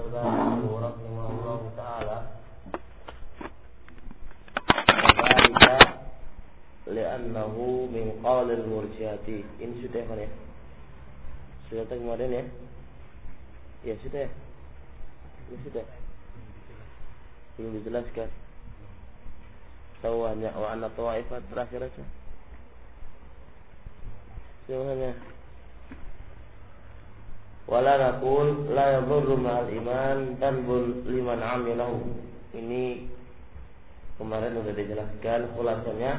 al-Albani rahimahullah ta'ala dzalika li'annahu min qaulil murji'ati. Ini sudah kan ya? Sudah kemarin ya? Ya sudah. Ya sudah. Belum dijelaskan. Tawannya wa anna tawaifat terakhir aja. Semuanya. Wala naqul la yadurru ma'al iman tanbul liman amilahu. Ini kemarin sudah dijelaskan khulasanya.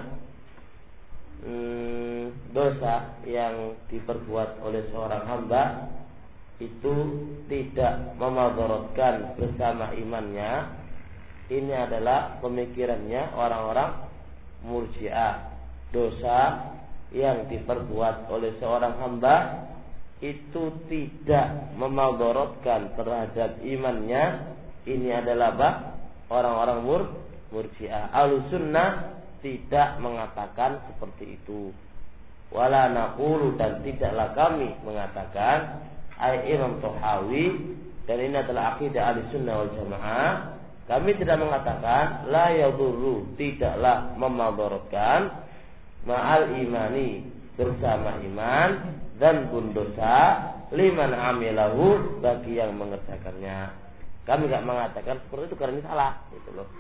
Dosa yang diperbuat oleh seorang hamba itu tidak memadaratkan bersama imannya. Ini adalah pemikirannya orang-orang Murji'ah. Dosa yang diperbuat oleh seorang hamba itu tidak memadaratkan terhadap imannya. Ini adalah orang-orang Murji'ah. Ahlussunnah tidak mengatakan seperti itu. Wala naqulu, dan tidaklah kami mengatakan, ai Imam Tahawi, dan ini adalah akidah Ahlussunnah wal Jamaah, kami tidak mengatakan la yadurru, tidaklah memadaratkan ma'al imani, bersama iman, dan pun dosa liman amilahu, bagi yang mengerjakannya. Kami tidak mengatakan seperti itu karena ini salah, gitu loh.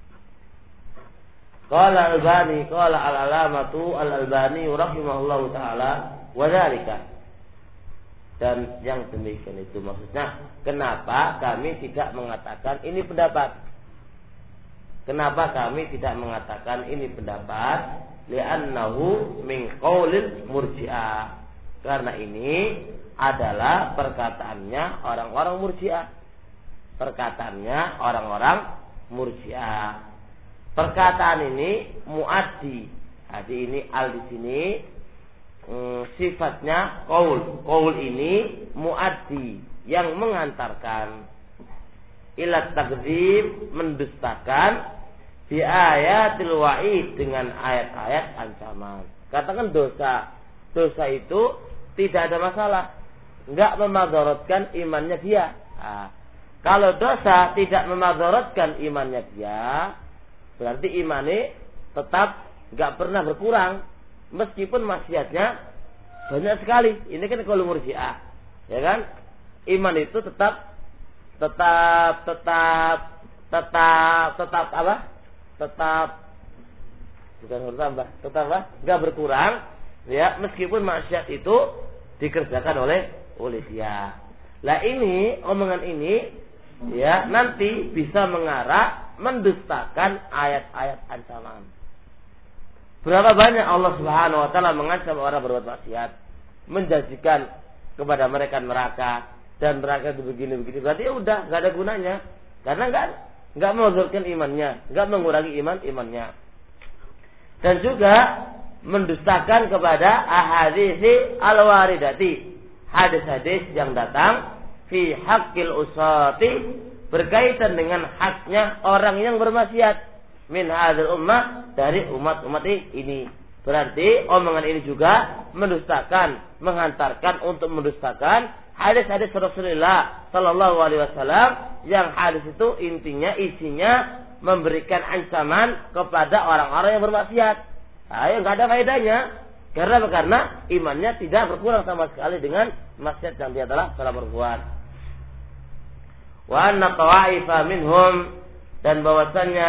Qala Al-Albani, qala al-alamatu Al-Albani rahimahullahu taala wa dzalika. Dan yang demikian itu maksudnya, kenapa kami tidak mengatakan ini pendapat? Kenapa kami tidak mengatakan ini pendapat? Li'annahu min qaulil Murji'ah. Karena ini adalah perkataannya orang-orang Murji'ah. Perkataannya orang-orang Murji'ah. Perkataan ini muaddi. Jadi ini al di sini sifatnya qaul. Qaul ini muaddi, yang mengantarkan ila takdzib, mendustakan bi ayatil wa'id, dengan ayat-ayat ancaman. Katakan dosa. Dosa itu tidak ada masalah, enggak memadaratkan imannya dia. Nah, kalau dosa tidak memadaratkan imannya dia, berarti imannya tetap enggak pernah berkurang, meskipun maksiatnya banyak sekali. Ini kan kalau Murji'ah, ya kan? Iman itu tetap apa? Tetap bukan bertambah, tetap apa? Enggak berkurang, ya, meskipun maksiat itu dikerjakan oleh dia. Lah ini, omongan ini, ya, nanti bisa mengarah mendustakan ayat-ayat ancaman. Berapa banyak Allah Subhanahu wa taala mengancam orang berbuat maksiat, menjanjikan kepada mereka neraka, dan neraka itu begini-begini. Berarti ya udah, enggak ada gunanya. Karena enggak menghasilkan imannya, enggak mengurangi imannya. Dan juga mendustakan kepada ahadits al-waridati, hadis-hadis yang datang fi haqqil usati, berkaitan dengan haknya orang yang bermaksiat min hadzal ummah, dari umat-umat ini. Berarti omongan ini juga mendustakan, menghantarkan untuk mendustakan hadis-hadis Rasulullah sallallahu alaihi wasallam, yang hadis itu intinya, isinya memberikan ancaman kepada orang-orang yang bermaksiat. Yang enggak ada faedahnya. Karena imannya tidak berkurang sama sekali dengan maksiat yang dia telah berbuat. Wa anna tawa'ifa minhum, dan bahwasannya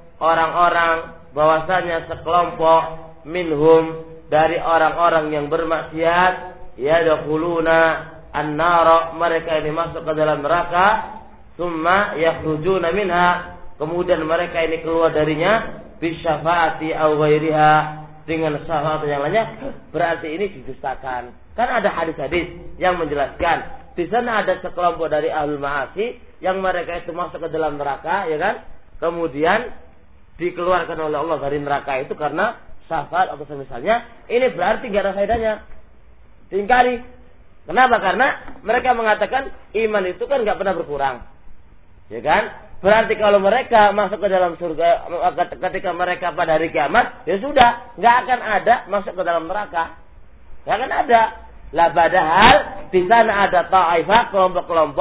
sekelompok minhum, dari orang-orang yang bermaksiat, yadkhuluna an-nar, mereka ini masuk ke dalam neraka, summa yakhrujuna minha, kemudian mereka ini keluar darinya bisyafaati aw ghairiha, dengan syafaat yang lainnya. Berarti ini didustakan. Kan ada hadis-hadis yang menjelaskan di sana ada sekelompok dari ahlul ma'asi yang mereka itu masuk ke dalam neraka, ya kan? Kemudian dikeluarkan oleh Allah dari neraka itu karena syafaat atau semisalnya. Ini berarti enggak ada faedahnya. Diingkari. Kenapa? Karena mereka mengatakan iman itu kan enggak pernah berkurang. Ya kan? Berarti kalau mereka masuk ke dalam surga ketika mereka pada hari kiamat, ya sudah, nggak akan ada masuk ke dalam neraka, nggak akan ada. Lah padahal di sana ada ta'ifah, kelompok-kelompok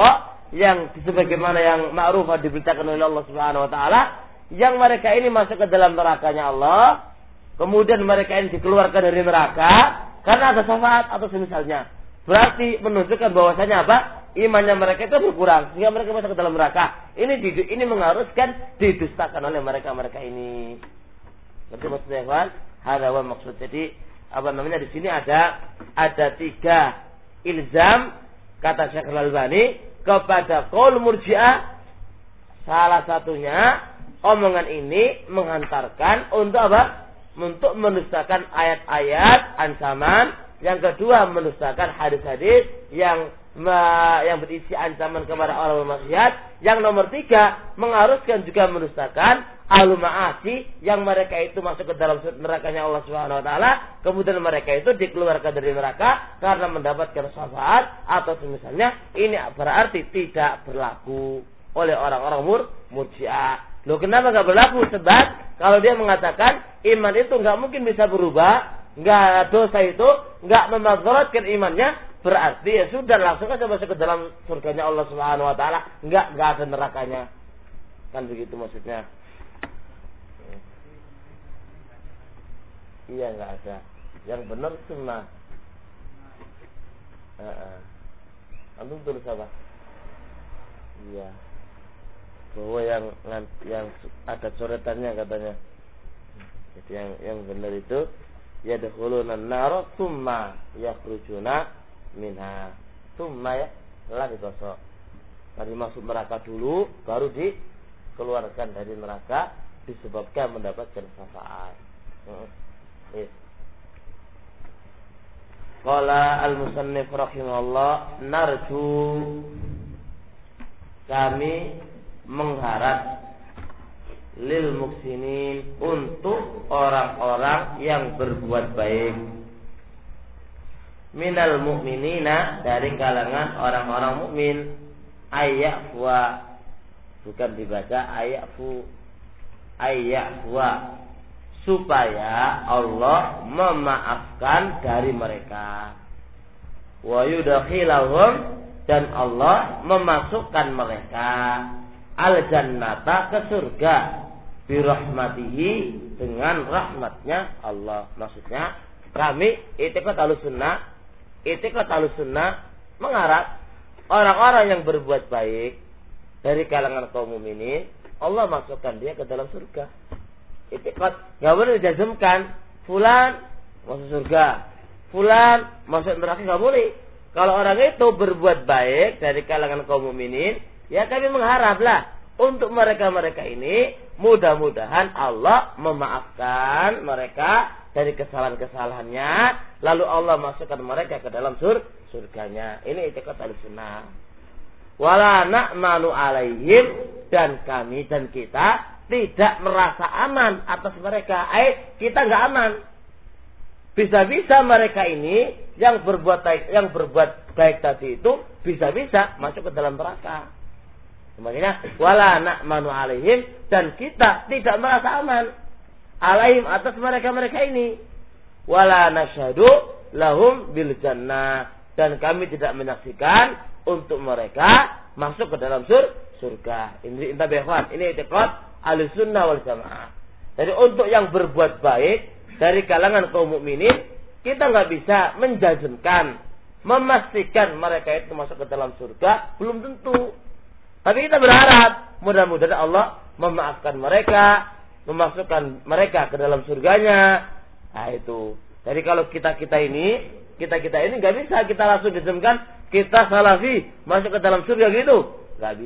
yang sebagaimana yang ma'ruf diberitakan oleh Allah Subhanahu wa taala, yang mereka ini masuk ke dalam nerakanya Allah, kemudian mereka ini dikeluarkan dari neraka karena ada syafaat atau semisalnya. Berarti menunjukkan bahwasanya apa? Imannya mereka itu berkurang sehingga mereka masuk ke dalam neraka. Ini mengharuskan didustakan oleh mereka ini. Berarti maksudnya kan? Ada maksud. Jadi di sini ada 3 ilzam kata Syekh Al-Albani kepada qaul Murji'ah. Salah satunya omongan ini menghantarkan untuk apa? Untuk mendustakan ayat-ayat ancaman. Yang kedua, mendustakan hadis-hadis yang berisi ancaman kepada orang bermaksiat. Yang nomor 3, mengharuskan juga mendustakan ahlu ma'asi yang mereka itu masuk ke dalam nerakanya Allah Subhanahu wa taala, kemudian mereka itu dikeluarkan dari neraka karena mendapatkan syafaat atau semisalnya. Ini berarti tidak berlaku oleh orang-orang Murji'ah. Loh, kenapa enggak berlaku? Sebab kalau dia mengatakan iman itu enggak mungkin bisa berubah, enggak, dosa itu enggak memadaratkan imannya, berarti ya sudah langsung saja masuk ke dalam surganya Allah Subhanahu wa taala, enggak ada nerakanya. Kan begitu maksudnya. Iya, enggak ada. Yang benar sunnah. Antum tulis apa? Iya. Bahwa yang ada coretannya katanya. Jadi yang benar itu yadkhuluna an-nar tsumma yakhrujuna minha. Tsumma ya, lah dikosok. Tadi masuk neraka dulu baru dikeluarkan dari neraka disebabkan mendapatkan syafaat. Qala al-musannif rahimahullah, narju, kami mengharap lil muksinin, untuk orang-orang yang berbuat baik, minal mu'minina, dari kalangan orang-orang mukmin, ayyafwa, bukan dibaca ayyafu, ayyafwa, supaya Allah memaafkan dari mereka, wa yudkhilahum, dan Allah memasukkan mereka al-jannata, ke surga, birahmatihi, dengan rahmatnya Allah. Maksudnya kami i'tiqad Ahlussunnah mengharap orang-orang yang berbuat baik dari kalangan kaum mukminin, Allah masukkan dia ke dalam surga. I'tiqad, enggak boleh dijazmkan fulan masuk surga, fulan masuk neraka, enggak boleh. Kalau orang itu berbuat baik dari kalangan kaum mukminin, ya kami mengharaplah untuk mereka-mereka ini mudah-mudahan Allah memaafkan mereka dari kesalahan-kesalahannya, lalu Allah masukkan mereka ke dalam surganya. Ini i'tiqad Ahlussunnah. Wala na'manu alaihim, dan kami dan kita tidak merasa aman atas mereka. Kita enggak aman. Bisa-bisa mereka ini yang berbuat baik tadi itu bisa-bisa masuk ke dalam neraka. Makanya wala na'manu alaihim, dan kita tidak merasa aman alaihim, atas mereka-mereka ini. Wala nasyhadu lahum bil jannah, dan kami tidak menyaksikan untuk mereka masuk ke dalam surga. Ini i'tiqad Ahlussunnah wal Jamaah. Jadi untuk yang berbuat baik dari kalangan kaum mukminin, kita enggak bisa menjazmkan, memastikan mereka itu masuk ke dalam surga, belum tentu. Tapi kita berharap mudah-mudahan Allah memaafkan mereka, memasukkan mereka ke dalam surganya. Nah itu. Jadi kalau kita ini nggak bisa kita langsung dijemkan kita salafi masuk ke dalam surga gitu. Nggak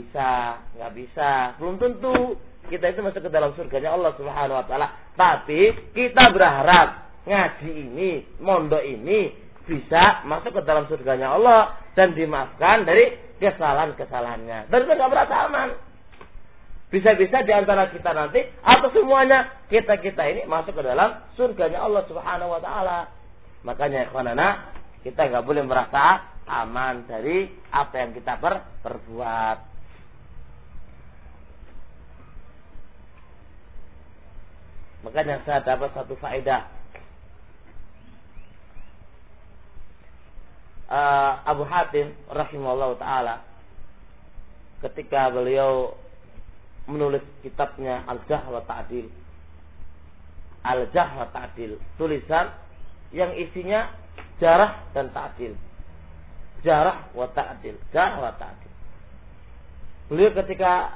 bisa. Belum tentu kita itu masuk ke dalam surganya Allah Subhanahu Wa Taala. Tapi kita berharap ngaji ini, mondok ini bisa masuk ke dalam surganya Allah dan dimaafkan dari kesalahan-kesalahannya. Dan kita nggak merasa aman. Bisa-bisa di antara kita nanti atau semuanya kita ini masuk ke dalam surganya Allah Subhanahu Wa Taala. Makanya ikhwanana, kita nggak boleh merasa aman dari apa yang kita perbuat. Makanya saya dapat satu faedah. Abu Hatim rahimahullah ta'ala ketika beliau menulis kitabnya Al-Jarh wa Ta'dil. Al-Jarh wa Ta'dil, tulisan yang isinya jarah dan ta'dil. Jarah wa ta'dil, jarah wa ta'dil. Beliau ketika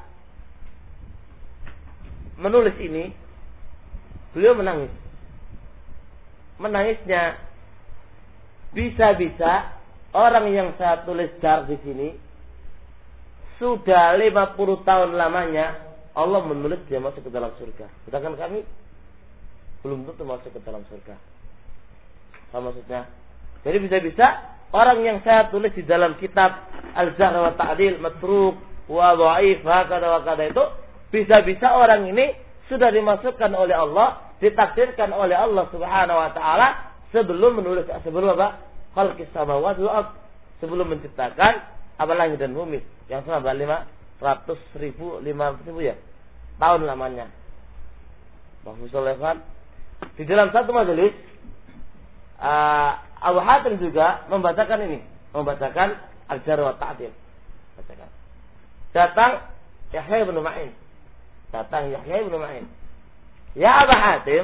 menulis ini, beliau menangis. Menangisnya bisa-bisa orang yang saya tulis jarh di sini sudah 50 tahun lamanya Allah menulis dia masuk ke dalam surga. Sedangkan kami belum tentu masuk ke dalam surga. Apa maksudnya? Jadi bisa-bisa orang yang saya tulis di dalam kitab Al-Jarh wa Ta'dil, matruk wa dhaif, hakada wa kada itu, bisa-bisa orang ini sudah dimasukkan oleh Allah, ditakdirkan oleh Allah Subhanahu wa taala sebelum menulis, sebelum apa? Khalqis samawati wal ardh, sebelum menciptakan apa langit dan bumi yang selama 500.000 ya tahun lamanya. Mahfuzullah. Di dalam satu majelis Abu Hatim juga membacakan ini, membacakan Al-Jarh wa Ta'dil. Bacakan. Datang Yahya bin Ma'in. Ya Abu Hatim,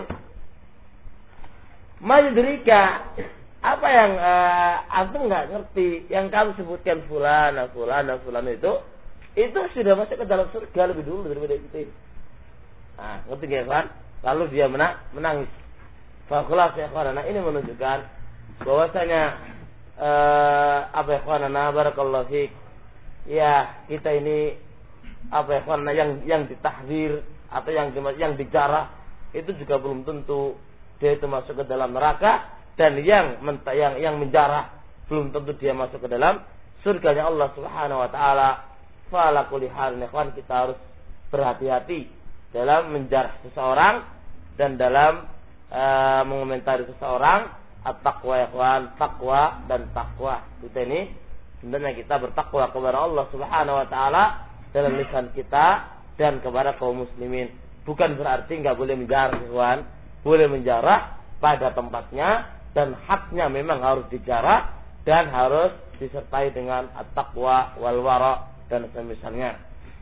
majidrika, apa yang antum nggak ngerti yang kamu sebutkan fulan itu sudah masuk ke dalam surga lebih dulu daripada itu. Nah, ngerti nggak kan? Lalu dia menangis. Fakulah ya kawana. Ini menunjukkan bahwasanya apa ya kawana, barakallahu fiik. Ya, kita ini apa ya kawana yang ditahdir atau yang dijarah itu juga belum tentu dia itu masuk ke dalam neraka. Dan yang menjarah belum tentu dia masuk ke dalam surganya Allah Subhanahu wa taala. Fala kulli hal, kita harus berhati-hati dalam menjarah seseorang dan dalam mengomentari seseorang. At-taqwa ya kawan, takwa dan takwa. Kita ini sebenarnya kita bertakwa kepada Allah Subhanahu wa taala dalam lisan kita dan kepada kaum muslimin. Bukan berarti enggak boleh menjarah, kawan. Boleh menjarah pada tempatnya dan haknya memang harus dijarah dan harus disertai dengan at-taqwa wal wara dan semisalnya.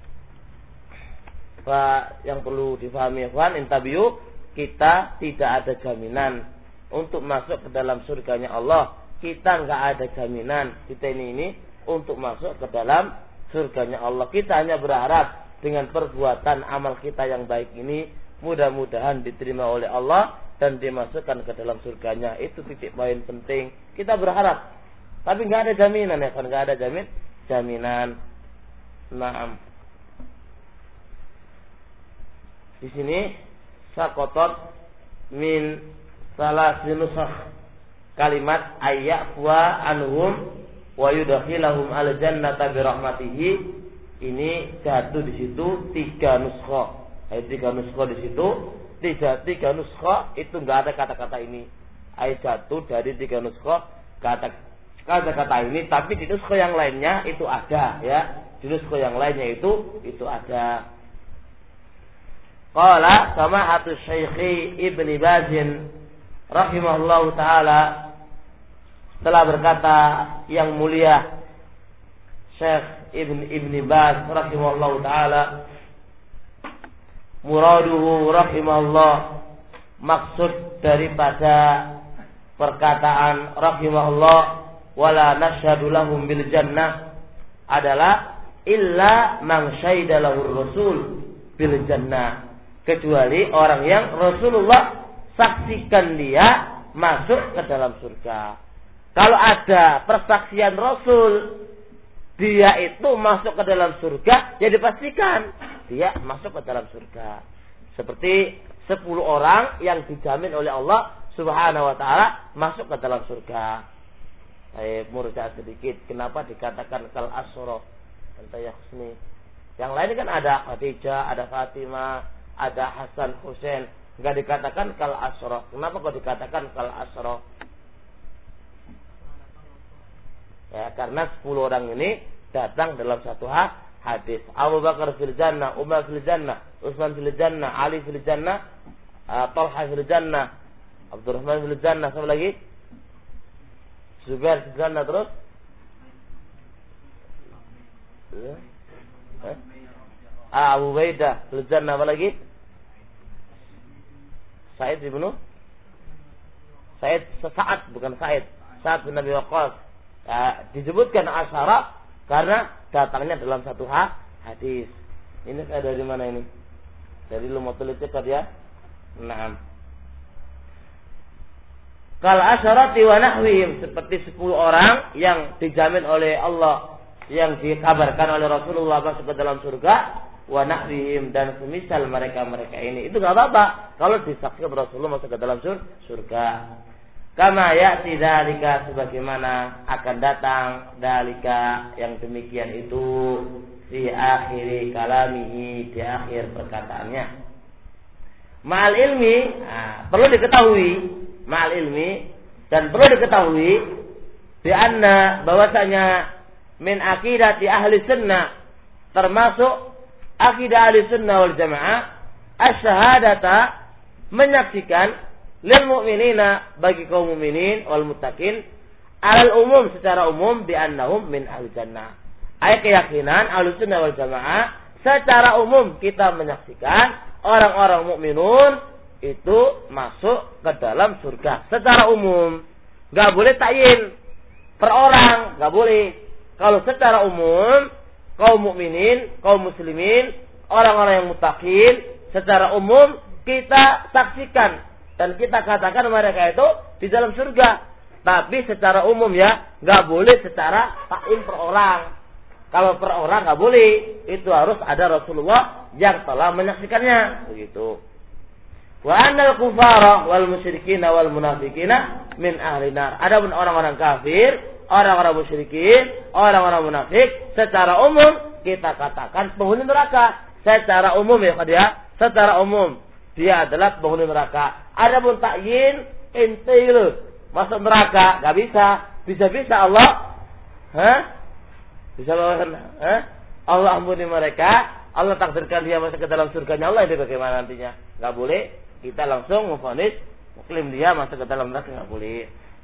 Yang perlu difahami ikhwan, intabiu, kita tidak ada jaminan untuk masuk ke dalam surganya Allah. Kita enggak ada jaminan kita ini untuk masuk ke dalam surganya Allah. Kita hanya berharap dengan perbuatan amal kita yang baik ini mudah-mudahan diterima oleh Allah dan dimasukkan ke dalam surganya. Itu titik poin penting. Kita berharap, tapi nggak ada jaminan ya kan? Nggak ada jaminan. Naam. Di sini sakotot min salah sinusah kalimat ayyafa anhum wa yudkhilahum al jannata bi rahmatihi. Ini jatuh di situ 3 nuskha. Ayat 3 nuskha di situ. Tiga nuskha itu enggak ada kata-kata ini. Ayat jatuh dari 3 nuskha kata-kata ini, tapi di nuskha yang lainnya itu ada ya. Di nuskha yang lainnya itu ada. Qala samahatu Syekh Ibnu Baz rahimahullahu taala, telah berkata yang mulia Syekh Ibnu Baz rahimahullahu taala, muraduhu rahimahullah, maksud daripada perkataan rahimahullah wala nasyhadu lahum bil jannah adalah illa man syahida lahur rasul bil jannah, kecuali orang yang Rasulullah saksikan dia masuk ke dalam surga. Kalau ada persaksian Rasul dia itu masuk ke dalam surga, ya dipastikan dia masuk ke dalam surga. Seperti 10 orang yang dijamin oleh Allah Subhanahu wa taala masuk ke dalam surga. Murja sedikit, kenapa dikatakan kal asra antaya husni? Yang lain kan ada Khadijah, ada Fatimah, ada Hasan Husain, enggak dikatakan kal asra. Kenapa kok dikatakan kal asra? Ya, karena 10 orang ini datang dalam satu hadis. Abu Bakar fil jannah, Umar fil jannah, Utsman fil jannah, Ali fil jannah, Talha fil jannah, Abdurrahman fil jannah, siapa lagi? Zubair fil jannah, terus Abu Ubaidah fil jannah, apa lagi? Sa'id bukan Sa'id. Sa'ad bin Abi Waqqas. Disebutkan asyara karena datangnya dalam satu hadis. Ini saya dari mana ini? Dari Lumatul I'tiqad ya. Naam. Kal asyarati wa nahwihim, seperti 10 orang yang dijamin oleh Allah, yang dikabarkan oleh Rasulullah masuk ke dalam surga, wa nahwihim, dan semisal mereka-mereka ini. Itu enggak apa-apa kalau disaksikan Rasulullah masuk ke dalam surga. Kama ya'ti dzalika, sebagaimana akan datang dalika yang demikian itu di akhir kalamihi, di akhir perkataannya. Ma'al ilmi, perlu diketahui ma'al ilmi, dan perlu diketahui bi anna, bahwasanya min aqidati ahli sunnah, termasuk akidah ahli sunnah wal jamaah, asyhadata, menyaksikan, lil mu'minina, bagi kaum mukminin, wal muttaqin, alal umum, secara umum, bi annahum min ahli jannah. Ayat keyakinan ahli sunnah wal jamaah, secara umum kita menyaksikan orang-orang mukminun itu masuk ke dalam surga secara umum. Gak boleh takyin per orang, gak boleh. Kalau secara umum kaum mukminin, kaum muslimin, orang-orang yang muttaqin, secara umum kita saksikan dan kita katakan mereka itu di dalam surga. Tapi secara umum ya, gak boleh secara takyin per orang. Kalau per orang gak boleh, itu harus ada Rasulullah yang telah menyaksikannya, begitu. Wa annal kufara wal musyrikin wal munafiqina min ahli nar. Adapun orang-orang kafir, orang-orang musyrikin, orang-orang munafik, secara umum kita katakan penghuni neraka. Secara umum ya, dia secara umum dia adalah penghuni neraka. Adapun takyin intil masuk neraka enggak bisa. Bisa-bisa Allah bisa Allah ampuni mereka, Allah takdirkan dia masuk ke dalam surganya Allah, itu bagaimana nantinya? Enggak boleh kita langsung memvonis muslim dia masuk ke dalam neraka, enggak boleh.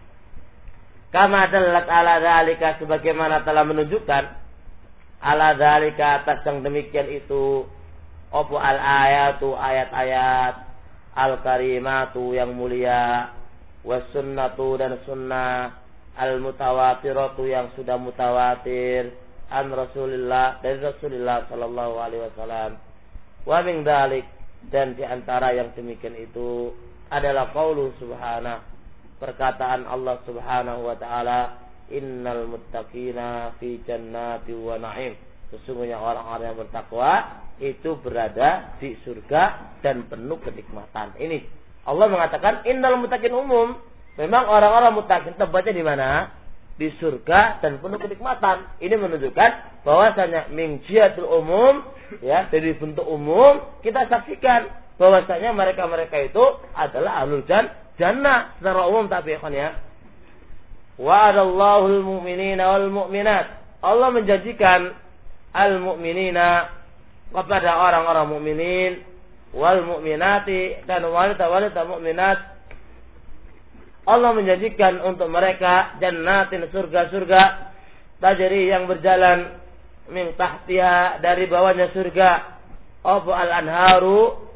Kama dallat ala dzalika, sebagaimana telah menunjukkan ala dzalika, atas yang demikian itu, opo al ayatu, ayat-ayat, al karimatu, yang mulia, was sunnatu, dan sunnah, al mutawatiratu, yang sudah mutawatir, an Rasulillah, dari Rasulullah sallallahu alaihi wasallam. Wa min dzalik, dan di antara yang demikian itu adalah qaulu subhanahu, perkataan Allah subhanahu wa ta'ala, innal muttaqina fi jannati wa na'im, sesungguhnya orang-orang yang bertakwa itu berada di surga dan penuh kenikmatan. Ini Allah mengatakan innal muttaqin umum. Memang orang-orang muttaqin tempatnya di mana? Di surga dan penuh kenikmatan. Ini menunjukkan bahwasanya min jihatul umum, ya, dari bentuk umum kita saksikan bahwasanya mereka-mereka itu adalah ahlul jannah secara umum. Tapi ya, wa'adallahu al-mu'minina wal mu'minat, Allah menjanjikan al-mu'minina, kepada orang-orang mukminin, wal mu'minati, dan wanita-wanita mukminat, Allah menjanjikan untuk mereka jannatin, surga-surga, tajri, yang berjalan, min tahtiha, dari bawahnya surga, abu al-anharu,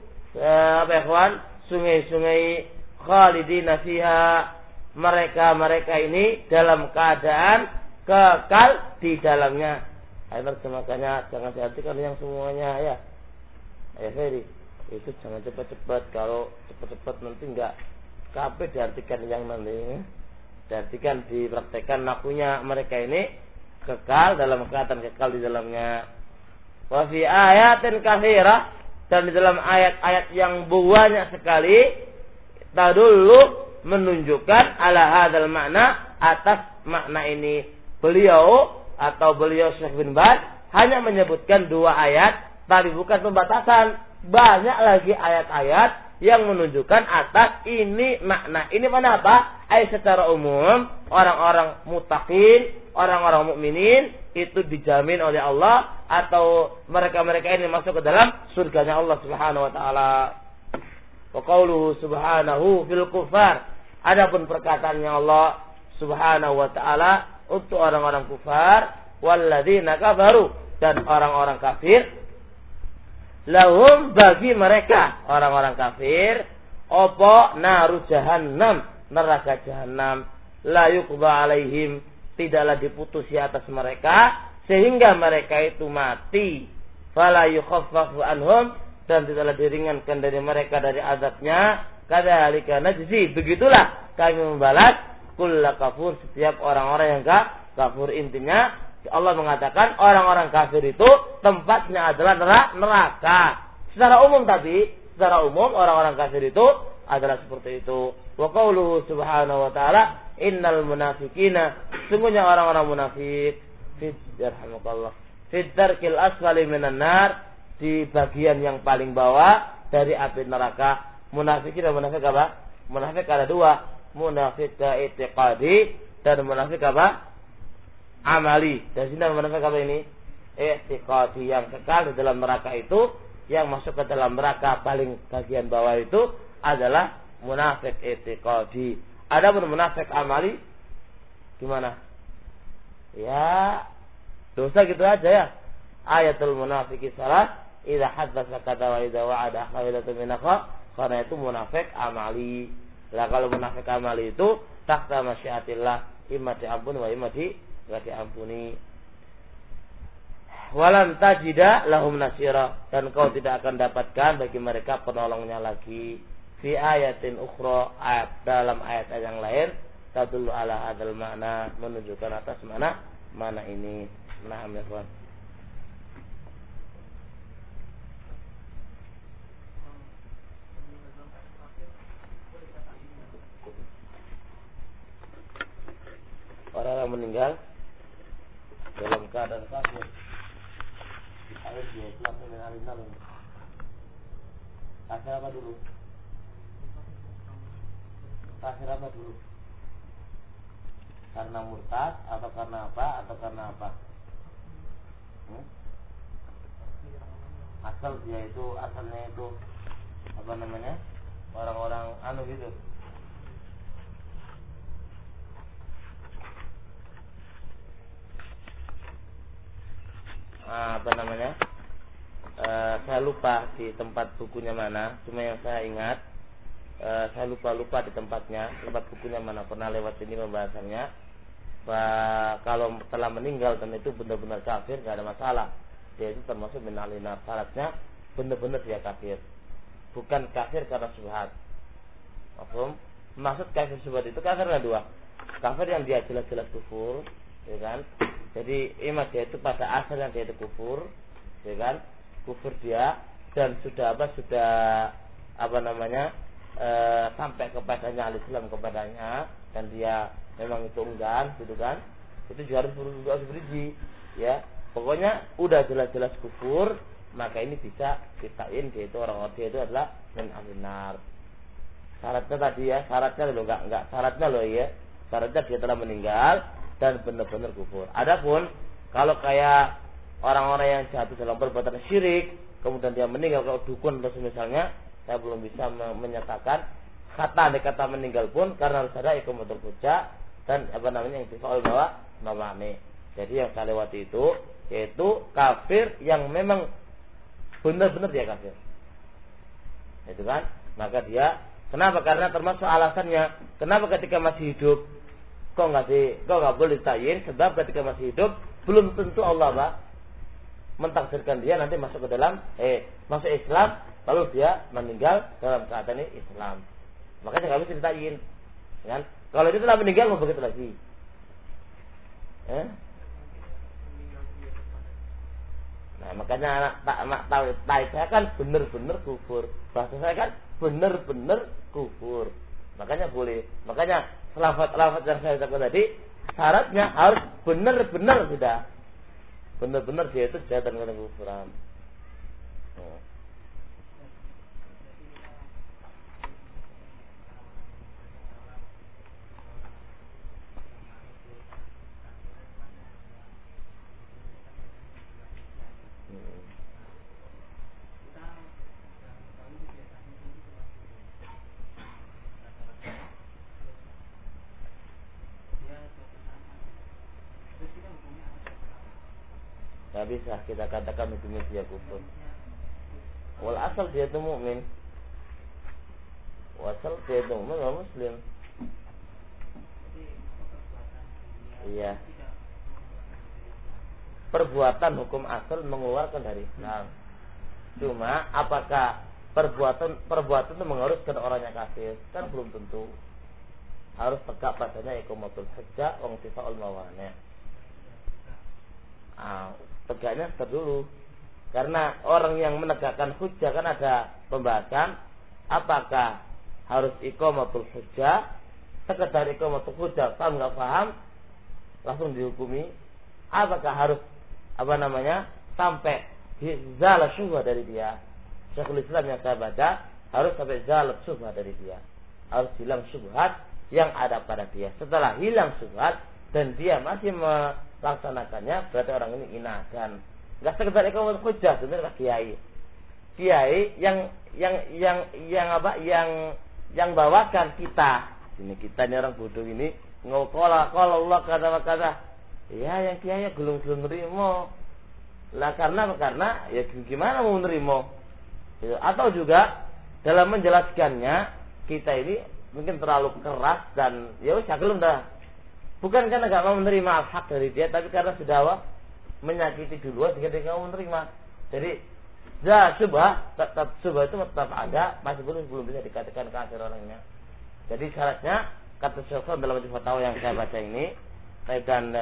sungai-sungai, khalidina fiha, mereka ini dalam keadaan kekal di dalamnya. Ayo terjemahkannya, jangan diartikan yang semuanya ya. Ayo Ferry, itu jangan cepat-cepat, kalau cepat-cepat nanti enggak kabeh diartikan yang nanti. Diartikan, dipraktekkan nakunya, mereka ini kekal dalam keadaan kekal di dalamnya. Wa fi ayatin katsirah, dan di dalam ayat-ayat yang banyak sekali, tadullu, menunjukkan ala hadzal makna, atas makna ini. Beliau Syekh bin Baz hanya menyebutkan 2 ayat, tapi bukan pembatasan. Banyak lagi ayat-ayat yang menunjukkan atas ini makna. Ini mana apa? Secara umum orang-orang muttaqin, orang-orang mukminin itu dijamin oleh Allah, atau mereka-mereka ini masuk ke dalam surganya Allah Subhanahu wa taala. Wa qauluhu subhanahu fil kufar, adapun perkataannya Allah Subhanahu wa taala untuk orang-orang kufar, walladzina kafaru, dan orang-orang kafir, lahum bagi mereka orang-orang kafir opo naru jahannam, neraka jahannam, la yuqda alaihim, tidaklah diputusi atas mereka sehingga mereka itu mati, fala yukhaffafu anhum, dan tidaklah diringankan dari mereka dari azabnya, kadzalika najzi, begitulah kami membalas kulla kafur, setiap orang-orang yang kafir. Intinya Allah mengatakan orang-orang kafir itu tempatnya adalah neraka. Secara umum orang-orang kafir itu adalah seperti itu. Wa qauluhu subhanahu wa ta'ala innal munafiqina, sungguhnya orang-orang munafik fi darkil asfali minan nar, di bagian yang paling bawah dari api neraka. Munafikin dan munafik apa? Munafik ada dua, munafik i'tiqadi dan munafik apa? Amali. Dan sini munafik apa ini? I'tiqadi, yang kekal di dalam neraka itu, yang masuk ke dalam neraka paling bagian bawah itu adalah munafik i'tiqadi. Adapun munafik amali gimana? Ya, dosa gitu aja ya. Ayatul munafiki salah, idza haddatsa kata wa idza wa'ada khawilatu minaka, karena itu munafik amali. Lah kalau munafik amali itu tahta masyiatillah, imma diampun wa imma enggak diampuni. Walam tajida lahum nasira, dan kau tidak akan dapatkan bagi mereka penolongnya lagi. Fi ayatin ukhra, dalam ayat yang lain, tadullu ala hadzal makna, menunjukkan atas mana ini. Naam ya kawan. Orang meninggal dalam keadaan kafir, ayat dia telah mengenalinya. Kafir apa dulu? Kafir apa dulu? Karena murtad atau karena apa? Asalnya itu apa namanya? Orang-orang gitu. Apa namanya? Saya lupa di tempat bukunya mana. Cuma yang saya ingat, saya lupa di tempatnya, tempat bukunya mana, pernah lewat ini pembahasannya. Kalau telah meninggal dan itu benar-benar kafir, tidak ada masalah. Dia itu termasuk minalina. Syaratnya benar-benar dia kafir, bukan kafir karena syubhat. Maksud kafir syubhat itu kafirnya dua. Kafir yang dia jelas-jelas kufur, ya kan? Jadi iman dia itu pada asalnya dia itu kufur, ya kan? Kufur dia dan sudah sampai kepadanya al-Islam kepadanya, dan dia memang itu enggan, gitu kan? Itu juga harus beriji, ya. Pokoknya udah jelas-jelas kufur, maka ini bisa ditain dia itu orang-orang dia itu adalah min ahlinar. Syaratnya tadi ya, syaratnya dia telah meninggal dan benar-benar kufur. Adapun kalau kayak orang-orang yang jatuh dalam perbuatan syirik, kemudian dia meninggal kalau dukun atau misalnya, saya belum bisa menyatakan kata meninggal pun, karena harus ada iqamatul hujjah dan yang difaul bahwa namanya. Jadi yang saya lewati itu yaitu kafir yang memang benar-benar dia kafir. Itu kan? Maka dia, kenapa? Karena termasuk alasannya kenapa ketika masih hidup kok nggak boleh ditayin, sebab ketika masih hidup belum tentu Allah mentakdirkan dia nanti masuk ke dalam masuk Islam, lalu dia meninggal dalam keadaan Islam. Makanya nggak bisa ditayin, kan? Kalau dia telah meninggal mau begitu lagi. Nah, makanya tahu saya kan benar-benar kufur. Bahasa saya kan benar-benar kufur. Makanya boleh. Makanya lafaz yang saya ucapkan tadi, syaratnya harus benar-benar sudah. Benar-benar dia itu jahat dan kekufuran. Tidak bisa kita katakan hukumnya dia kufur. Wal asal dia itu mukmin. Wasal dia itu mukmin wal muslim. Iya. Perbuatan hukum asal mengeluarkan dari Islam. Cuma apakah perbuatan itu mengharuskan orangnya kafir? Kan belum tentu. Harus tegak padanya iqamatul hujjah wa intifa'ul mawani'. Tegaknya dulu. Karena orang yang menegakkan hujjah kan ada pembahasan apakah harus iqamatul hujjah, sekedar iqamatul hujjah paham enggak paham langsung dihukumi, apakah harus sampai zala syubhah dari dia. Syekhul Islam yang saya baca harus sampai zalat syubhah dari dia, harus hilang syubhat yang ada pada dia. Setelah hilang syubhat dan dia masih melaksanakannya, berarti orang ini inadan. Enggak sekedar iqamatul hujjah, sebenarnya kiai yang bawakan kita. Kita ini orang bodoh ini ngokola kalau Allah kata ya yang kiai belum nerimo lah, karena ya gimana mau nerimo, atau juga dalam menjelaskannya kita ini mungkin terlalu keras dan ya wis belum dah, bukan karena enggak mau menerima hak dari dia, tapi karena sudah menyakiti duluan sehingga dia enggak mau menerima. Jadi syubhah itu tetap ada, masih belum bisa dikatakan kafir orangnya. Jadi syaratnya kata Syekh dalam fatwa yang saya baca ini dan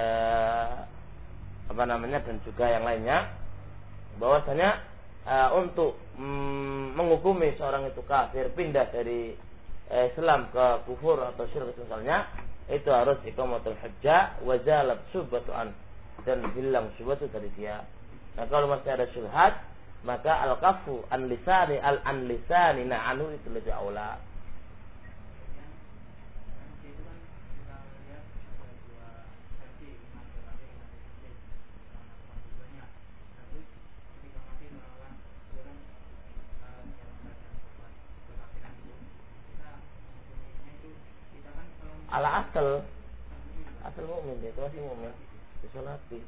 dan juga yang lainnya, bahwasanya untuk menghukumi seorang itu kafir, pindah dari Islam ke kufur atau syirik misalnya, itu harus iqamatul hujjah wa zalat syubhatu an, dan hilang syubhat dari dia. Nah kalau masih ada syubhat, maka al-kafu an lisani na'anu itu lebih aula. Ala asal mukmin, dia itu masih mukmin, disolati.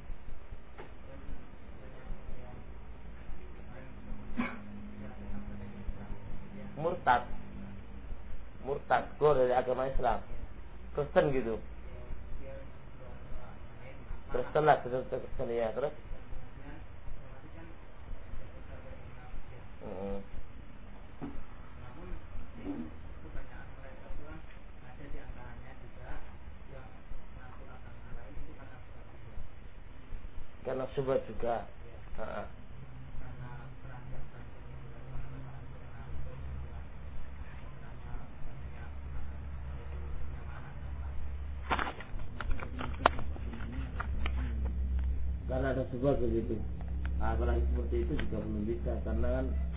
Murtad keluar dari agama Islam, Kristen gitu, Kristen lah, Kristen ya, terus karena syubhat juga. Karena ada sebab begitu. Apalagi seperti itu juga belum bisa, karena kan